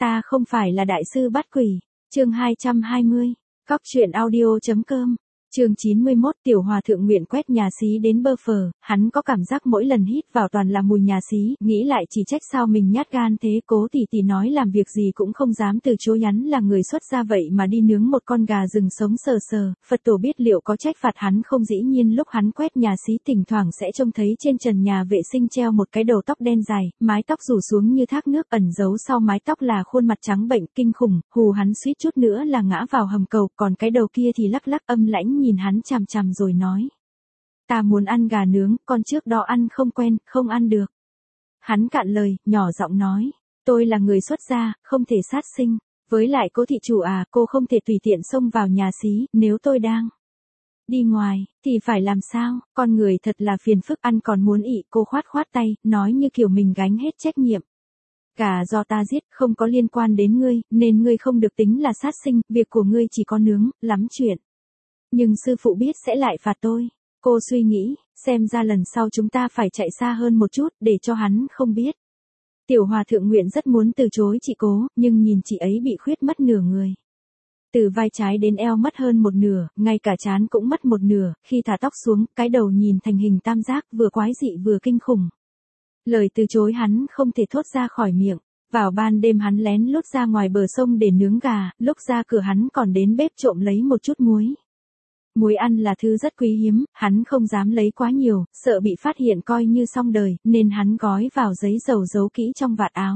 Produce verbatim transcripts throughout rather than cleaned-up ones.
ta không phải là đại sư bắt quỷ. Chương hai trăm hai mươi. Cóc truyện audio.com. Chương chín mươi mốt. Tiểu hòa thượng nguyện quét nhà xí đến bơ phờ, hắn có cảm giác mỗi lần hít vào toàn là mùi nhà xí, nghĩ lại chỉ trách sao mình nhát gan thế. Cố tỷ tỷ nói làm việc gì cũng không dám từ chối, hắn là người xuất gia vậy mà đi nướng một con gà rừng sống sờ sờ. Phật tổ biết liệu có trách phạt hắn không? Dĩ nhiên lúc hắn quét nhà xí thỉnh thoảng sẽ trông thấy trên trần nhà vệ sinh treo một cái đầu tóc đen dài, mái tóc rủ xuống như thác nước, ẩn giấu sau mái tóc là khuôn mặt trắng bệnh kinh khủng, hù hắn suýt chút nữa là ngã vào hầm cầu. Còn cái đầu kia thì lắc lắc âm lãnh nhìn hắn chằm chằm rồi nói: ta muốn ăn gà nướng, con trước đó ăn không quen, không ăn được. Hắn cạn lời, nhỏ giọng nói: tôi là người xuất gia, không thể sát sinh. Với lại cô thị chủ à, cô không thể tùy tiện xông vào nhà xí, nếu tôi đang đi ngoài, thì phải làm sao? Con người thật là phiền phức, ăn còn muốn ị. Cô khoát khoát tay, nói như kiểu mình gánh hết trách nhiệm. Gà do ta giết, không có liên quan đến ngươi, nên ngươi không được tính là sát sinh, việc của ngươi chỉ có nướng, lắm chuyện. Nhưng sư phụ biết sẽ lại phạt tôi. Cô suy nghĩ, xem ra lần sau chúng ta phải chạy xa hơn một chút, để cho hắn không biết. Tiểu hòa thượng nguyện rất muốn từ chối chị Cố, nhưng nhìn chị ấy bị khuyết mất nửa người. Từ vai trái đến eo mất hơn một nửa, ngay cả trán cũng mất một nửa, khi thả tóc xuống, cái đầu nhìn thành hình tam giác, vừa quái dị vừa kinh khủng. Lời từ chối hắn không thể thốt ra khỏi miệng. Vào ban đêm hắn lén lút ra ngoài bờ sông để nướng gà, lúc ra cửa hắn còn đến bếp trộm lấy một chút muối. Muối ăn là thứ rất quý hiếm, hắn không dám lấy quá nhiều, sợ bị phát hiện coi như xong đời, nên hắn gói vào giấy dầu giấu kỹ trong vạt áo.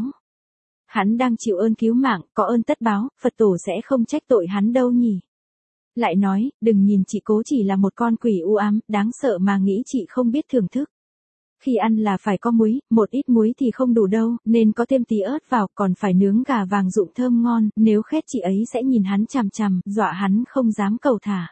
Hắn đang chịu ơn cứu mạng, có ơn tất báo, Phật tổ sẽ không trách tội hắn đâu nhỉ. Lại nói, đừng nhìn chị Cố chỉ là một con quỷ u ám, đáng sợ mà nghĩ chị không biết thưởng thức. Khi ăn là phải có muối, một ít muối thì không đủ đâu, nên có thêm tí ớt vào, còn phải nướng gà vàng rụng thơm ngon, nếu khét chị ấy sẽ nhìn hắn chằm chằm, dọa hắn không dám cầu thả.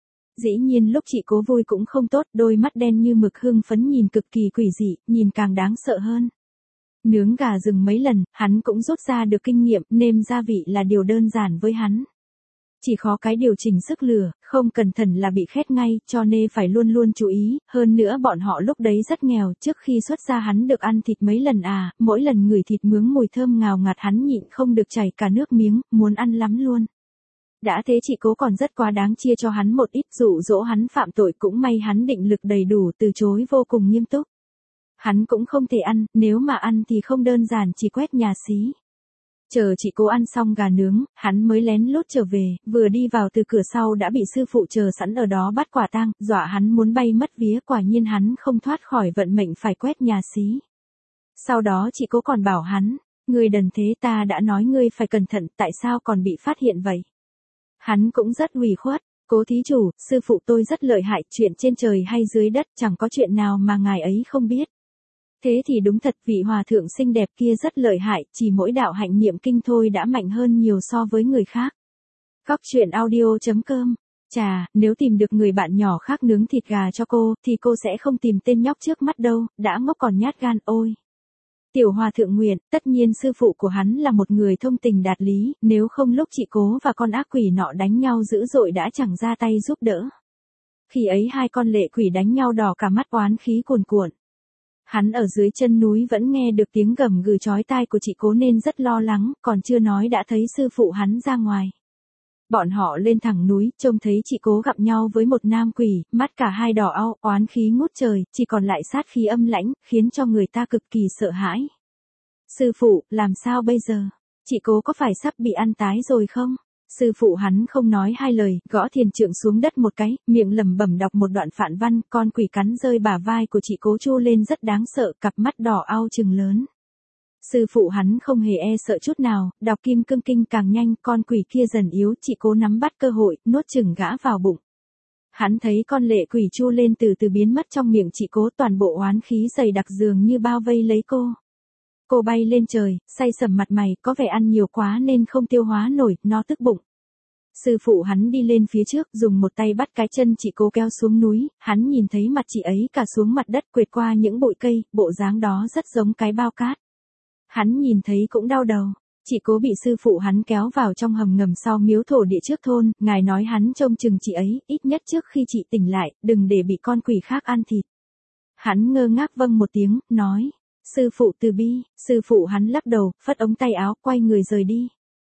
Dĩ nhiên lúc chị Cố vui cũng không tốt, đôi mắt đen như mực hưng phấn nhìn cực kỳ quỷ dị, nhìn càng đáng sợ hơn. Nướng gà rừng mấy lần, hắn cũng rút ra được kinh nghiệm, nêm gia vị là điều đơn giản với hắn. Chỉ khó cái điều chỉnh sức lửa, không cẩn thận là bị khét ngay, cho nên phải luôn luôn chú ý, hơn nữa bọn họ lúc đấy rất nghèo, trước khi xuất gia hắn được ăn thịt mấy lần à, mỗi lần ngửi thịt nướng mùi thơm ngào ngạt hắn nhịn không được chảy cả nước miếng, muốn ăn lắm luôn. Đã thế chị Cố còn rất quá đáng, chia cho hắn một ít, dụ dỗ hắn phạm tội, cũng may hắn định lực đầy đủ, từ chối vô cùng nghiêm túc. Hắn cũng không thể ăn, nếu mà ăn thì không đơn giản chỉ quét nhà xí. Chờ chị Cố ăn xong gà nướng, hắn mới lén lút trở về, vừa đi vào từ cửa sau đã bị sư phụ chờ sẵn ở đó bắt quả tang, dọa hắn muốn bay mất vía, quả nhiên hắn không thoát khỏi vận mệnh phải quét nhà xí. Sau đó chị Cố còn bảo hắn: ngươi đần thế, ta đã nói ngươi phải cẩn thận, tại sao còn bị phát hiện vậy? Hắn cũng rất ủy khuất: Cố thí chủ, sư phụ tôi rất lợi hại, chuyện trên trời hay dưới đất chẳng có chuyện nào mà ngài ấy không biết. Thế thì đúng thật, vị hòa thượng xinh đẹp kia rất lợi hại, chỉ mỗi đạo hạnh niệm kinh thôi đã mạnh hơn nhiều so với người khác. Cóc truyện audio.com. Chà, nếu tìm được người bạn nhỏ khác nướng thịt gà cho cô, thì cô sẽ không tìm tên nhóc trước mắt đâu, đã ngốc còn nhát gan, ôi. Tiểu hòa thượng nguyện, tất nhiên sư phụ của hắn là một người thông tình đạt lý, nếu không lúc chị Cố và con ác quỷ nọ đánh nhau dữ dội đã chẳng ra tay giúp đỡ. Khi ấy hai con lệ quỷ đánh nhau đỏ cả mắt, oán khí cuồn cuộn. Hắn ở dưới chân núi vẫn nghe được tiếng gầm gừ chói tai của chị Cố nên rất lo lắng, còn chưa nói đã thấy sư phụ hắn ra ngoài. Bọn họ lên thẳng núi, trông thấy chị Cố gặp nhau với một nam quỷ, mắt cả hai đỏ au, oán khí ngút trời, chỉ còn lại sát khí âm lãnh, khiến cho người ta cực kỳ sợ hãi. Sư phụ, làm sao bây giờ? Chị Cố có phải sắp bị ăn tái rồi không? Sư phụ hắn không nói hai lời, gõ thiền trượng xuống đất một cái, miệng lẩm bẩm đọc một đoạn phạn văn, con quỷ cắn rơi bả vai của chị Cố chu lên rất đáng sợ, cặp mắt đỏ au trừng lớn. Sư phụ hắn không hề e sợ chút nào, đọc kim cương kinh càng nhanh, con quỷ kia dần yếu, chị Cố nắm bắt cơ hội, nuốt chửng gã vào bụng. Hắn thấy con lệ quỷ chu lên từ từ biến mất trong miệng chị Cố, toàn bộ oán khí dày đặc dường như bao vây lấy cô. Cô bay lên trời, say sẩm mặt mày, có vẻ ăn nhiều quá nên không tiêu hóa nổi, no tức bụng. Sư phụ hắn đi lên phía trước, dùng một tay bắt cái chân chị Cố kéo xuống núi, hắn nhìn thấy mặt chị ấy cả xuống mặt đất, quệt qua những bụi cây, bộ dáng đó rất giống cái bao cát. Hắn nhìn thấy cũng đau đầu. Chị Cố bị sư phụ hắn kéo vào trong hầm ngầm sau miếu thổ địa trước thôn, ngài nói hắn trông chừng chị ấy, ít nhất trước khi chị tỉnh lại, đừng để bị con quỷ khác ăn thịt. Hắn ngơ ngác vâng một tiếng, nói: Sư phụ từ bi, sư phụ hắn lắc đầu, phất ống tay áo, quay người rời đi.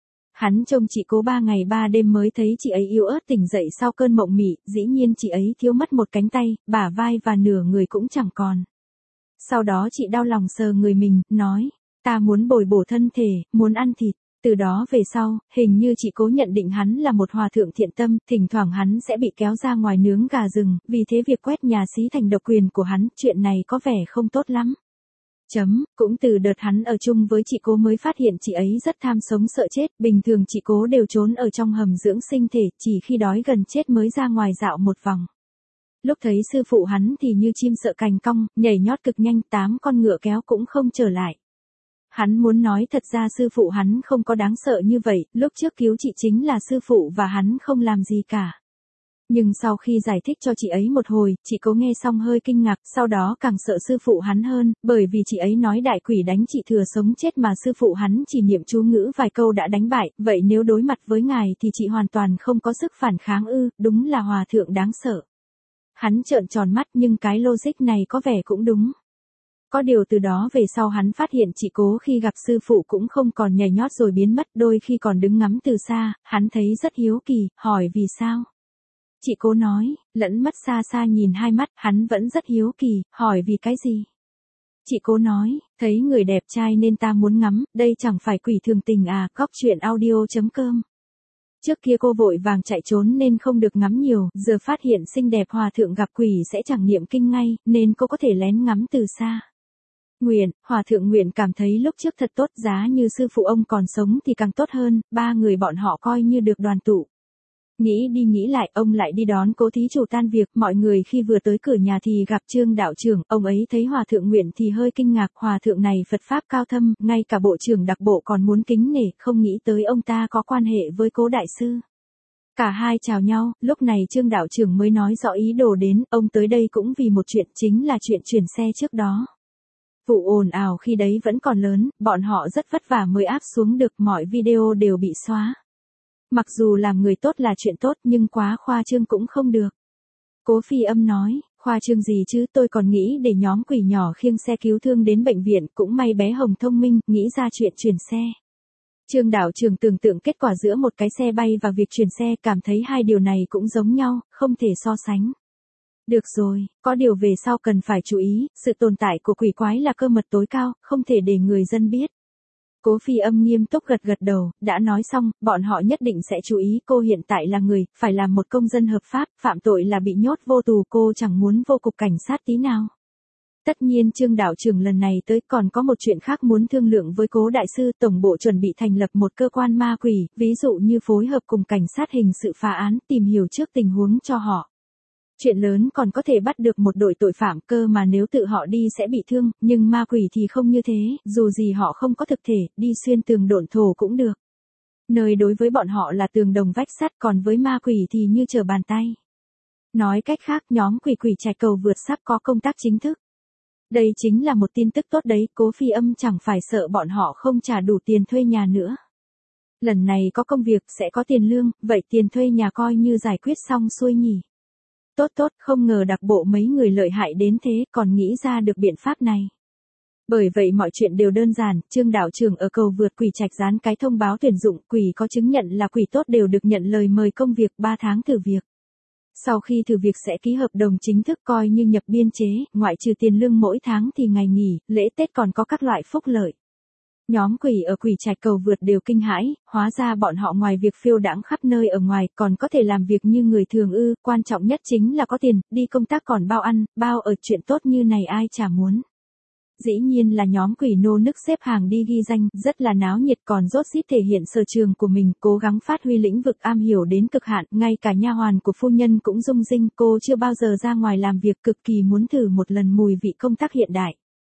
Hắn trông chị Cố ba ngày ba đêm mới thấy chị ấy yếu ớt tỉnh dậy sau cơn mộng mị, dĩ nhiên chị ấy thiếu mất một cánh tay, bả vai và nửa người cũng chẳng còn. Sau đó chị đau lòng sờ người mình, nói, ta muốn bồi bổ thân thể, muốn ăn thịt. Từ đó về sau, hình như chị Cố nhận định hắn là một hòa thượng thiện tâm, thỉnh thoảng hắn sẽ bị kéo ra ngoài nướng gà rừng, vì thế việc quét nhà xí thành độc quyền của hắn, chuyện này có vẻ không tốt lắm. Chấm, cũng từ đợt hắn ở chung với chị Cố mới phát hiện chị ấy rất tham sống sợ chết, bình thường chị Cố đều trốn ở trong hầm dưỡng sinh thể, chỉ khi đói gần chết mới ra ngoài dạo một vòng. Lúc thấy sư phụ hắn thì như chim sợ cành cong, nhảy nhót cực nhanh, tám con ngựa kéo cũng không trở lại. Hắn muốn nói thật ra sư phụ hắn không có đáng sợ như vậy, lúc trước cứu chị chính là sư phụ và hắn không làm gì cả. Nhưng sau khi giải thích cho chị ấy một hồi, chị Cố nghe xong hơi kinh ngạc, sau đó càng sợ sư phụ hắn hơn, bởi vì chị ấy nói đại quỷ đánh chị thừa sống chết mà sư phụ hắn chỉ niệm chú ngữ vài câu đã đánh bại, vậy nếu đối mặt với ngài thì chị hoàn toàn không có sức phản kháng ư, đúng là hòa thượng đáng sợ. Hắn trợn tròn mắt nhưng cái logic này có vẻ cũng đúng. Có điều từ đó về sau hắn phát hiện chị Cố khi gặp sư phụ cũng không còn nhảy nhót rồi biến mất, đôi khi còn đứng ngắm từ xa, hắn thấy rất hiếu kỳ, hỏi vì sao. Chị Cố nói, lẫn mắt xa xa nhìn hai mắt, hắn vẫn rất hiếu kỳ, hỏi vì cái gì. Chị Cố nói, thấy người đẹp trai nên ta muốn ngắm, đây chẳng phải quỷ thường tình à, góc truyện audio chấm com. Trước kia cô vội vàng chạy trốn nên không được ngắm nhiều, giờ phát hiện xinh đẹp hòa thượng gặp quỷ sẽ chẳng niệm kinh ngay, nên cô có thể lén ngắm từ xa. Nguyện, hòa thượng Nguyện cảm thấy lúc trước thật tốt, giá như sư phụ ông còn sống thì càng tốt hơn, ba người bọn họ coi như được đoàn tụ. Nghĩ đi nghĩ lại, ông lại đi đón Cố thí chủ tan việc, mọi người khi vừa tới cửa nhà thì gặp Trương đạo trưởng, ông ấy thấy hòa thượng Nguyện thì hơi kinh ngạc, hòa thượng này Phật pháp cao thâm, ngay cả bộ trưởng đặc bộ còn muốn kính nể, không nghĩ tới ông ta có quan hệ với Cố đại sư. Cả hai chào nhau, lúc này Trương đạo trưởng mới nói rõ ý đồ đến, ông tới đây cũng vì một chuyện, chính là chuyện chuyển xe trước đó. Vụ ồn ào khi đấy vẫn còn lớn, bọn họ rất vất vả mới áp xuống được, mọi video đều bị xóa. Mặc dù làm người tốt là chuyện tốt nhưng quá khoa trương cũng không được. Cố Phi Âm nói, khoa trương gì chứ, tôi còn nghĩ để nhóm quỷ nhỏ khiêng xe cứu thương đến bệnh viện, cũng may bé Hồng thông minh, nghĩ ra chuyện chuyển xe. Trương đạo trưởng tưởng tượng kết quả giữa một cái xe bay và việc chuyển xe, cảm thấy hai điều này cũng giống nhau, không thể so sánh. Được rồi, có điều về sau cần phải chú ý, sự tồn tại của quỷ quái là cơ mật tối cao, không thể để người dân biết. Cố Phi Âm nghiêm túc gật gật đầu, đã nói xong, bọn họ nhất định sẽ chú ý, cô hiện tại là người, phải làm một công dân hợp pháp, phạm tội là bị nhốt vô tù, cô chẳng muốn vô cục cảnh sát tí nào. Tất nhiên Trương đạo trưởng lần này tới còn có một chuyện khác muốn thương lượng với Cố đại sư, tổng bộ chuẩn bị thành lập một cơ quan ma quỷ, ví dụ như phối hợp cùng cảnh sát hình sự phá án, tìm hiểu trước tình huống cho họ. Chuyện lớn còn có thể bắt được một đội tội phạm, cơ mà nếu tự họ đi sẽ bị thương, nhưng ma quỷ thì không như thế, dù gì họ không có thực thể, đi xuyên tường độn thổ cũng được. Nơi đối với bọn họ là tường đồng vách sắt, còn với ma quỷ thì như trở bàn tay. Nói cách khác, nhóm quỷ quỷ Trạch Cầu Vượt sắp có công tác chính thức. Đây chính là một tin tức tốt đấy, Cố Phi Âm chẳng phải sợ bọn họ không trả đủ tiền thuê nhà nữa. Lần này có công việc sẽ có tiền lương, vậy tiền thuê nhà coi như giải quyết xong xuôi nhỉ. Tốt tốt, không ngờ đặc bộ mấy người lợi hại đến thế, còn nghĩ ra được biện pháp này. Bởi vậy mọi chuyện đều đơn giản, Trương đạo trưởng ở Cầu Vượt quỷ Trạch dán cái thông báo tuyển dụng, quỷ có chứng nhận là quỷ tốt đều được nhận lời mời công việc ba tháng thử việc. Sau khi thử việc sẽ ký hợp đồng chính thức coi như nhập biên chế, ngoại trừ tiền lương mỗi tháng thì ngày nghỉ, lễ Tết còn có các loại phúc lợi. Nhóm quỷ ở quỷ Trạch Cầu Vượt đều kinh hãi, hóa ra bọn họ ngoài việc phiêu đãng khắp nơi ở ngoài còn có thể làm việc như người thường ư, quan trọng nhất chính là có tiền, đi công tác còn bao ăn, bao ở, chuyện tốt như này ai chả muốn. Dĩ nhiên là nhóm quỷ nô nức xếp hàng đi ghi danh, rất là náo nhiệt, còn rốt rít thể hiện sở trường của mình, cố gắng phát huy lĩnh vực am hiểu đến cực hạn, ngay cả nha hoàn của phu nhân cũng rung rinh, cô chưa bao giờ ra ngoài làm việc, cực kỳ muốn thử một lần mùi vị công tác hiện đại.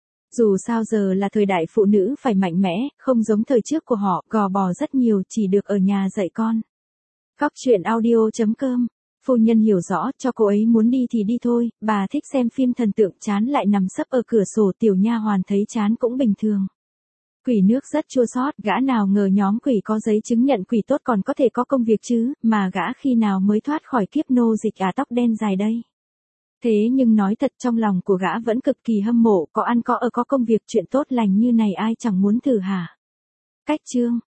Dù sao giờ là thời đại phụ nữ phải mạnh mẽ, không giống thời trước của họ, gò bò rất nhiều, chỉ được ở nhà dạy con. Góc truyện audio chấm com. Phu nhân hiểu rõ, cho cô ấy muốn đi thì đi thôi, bà thích xem phim thần tượng, chán lại nằm sấp ở cửa sổ, tiểu nha hoàn thấy chán cũng bình thường. Quỷ nước rất chua xót, gã nào ngờ nhóm quỷ có giấy chứng nhận quỷ tốt còn có thể có công việc chứ, mà gã khi nào mới thoát khỏi kiếp nô dịch à, tóc đen dài đây. Thế nhưng nói thật trong lòng của gã vẫn cực kỳ hâm mộ, có ăn có ở có công việc chuyện tốt lành như này ai chẳng muốn thử hả. Cách chương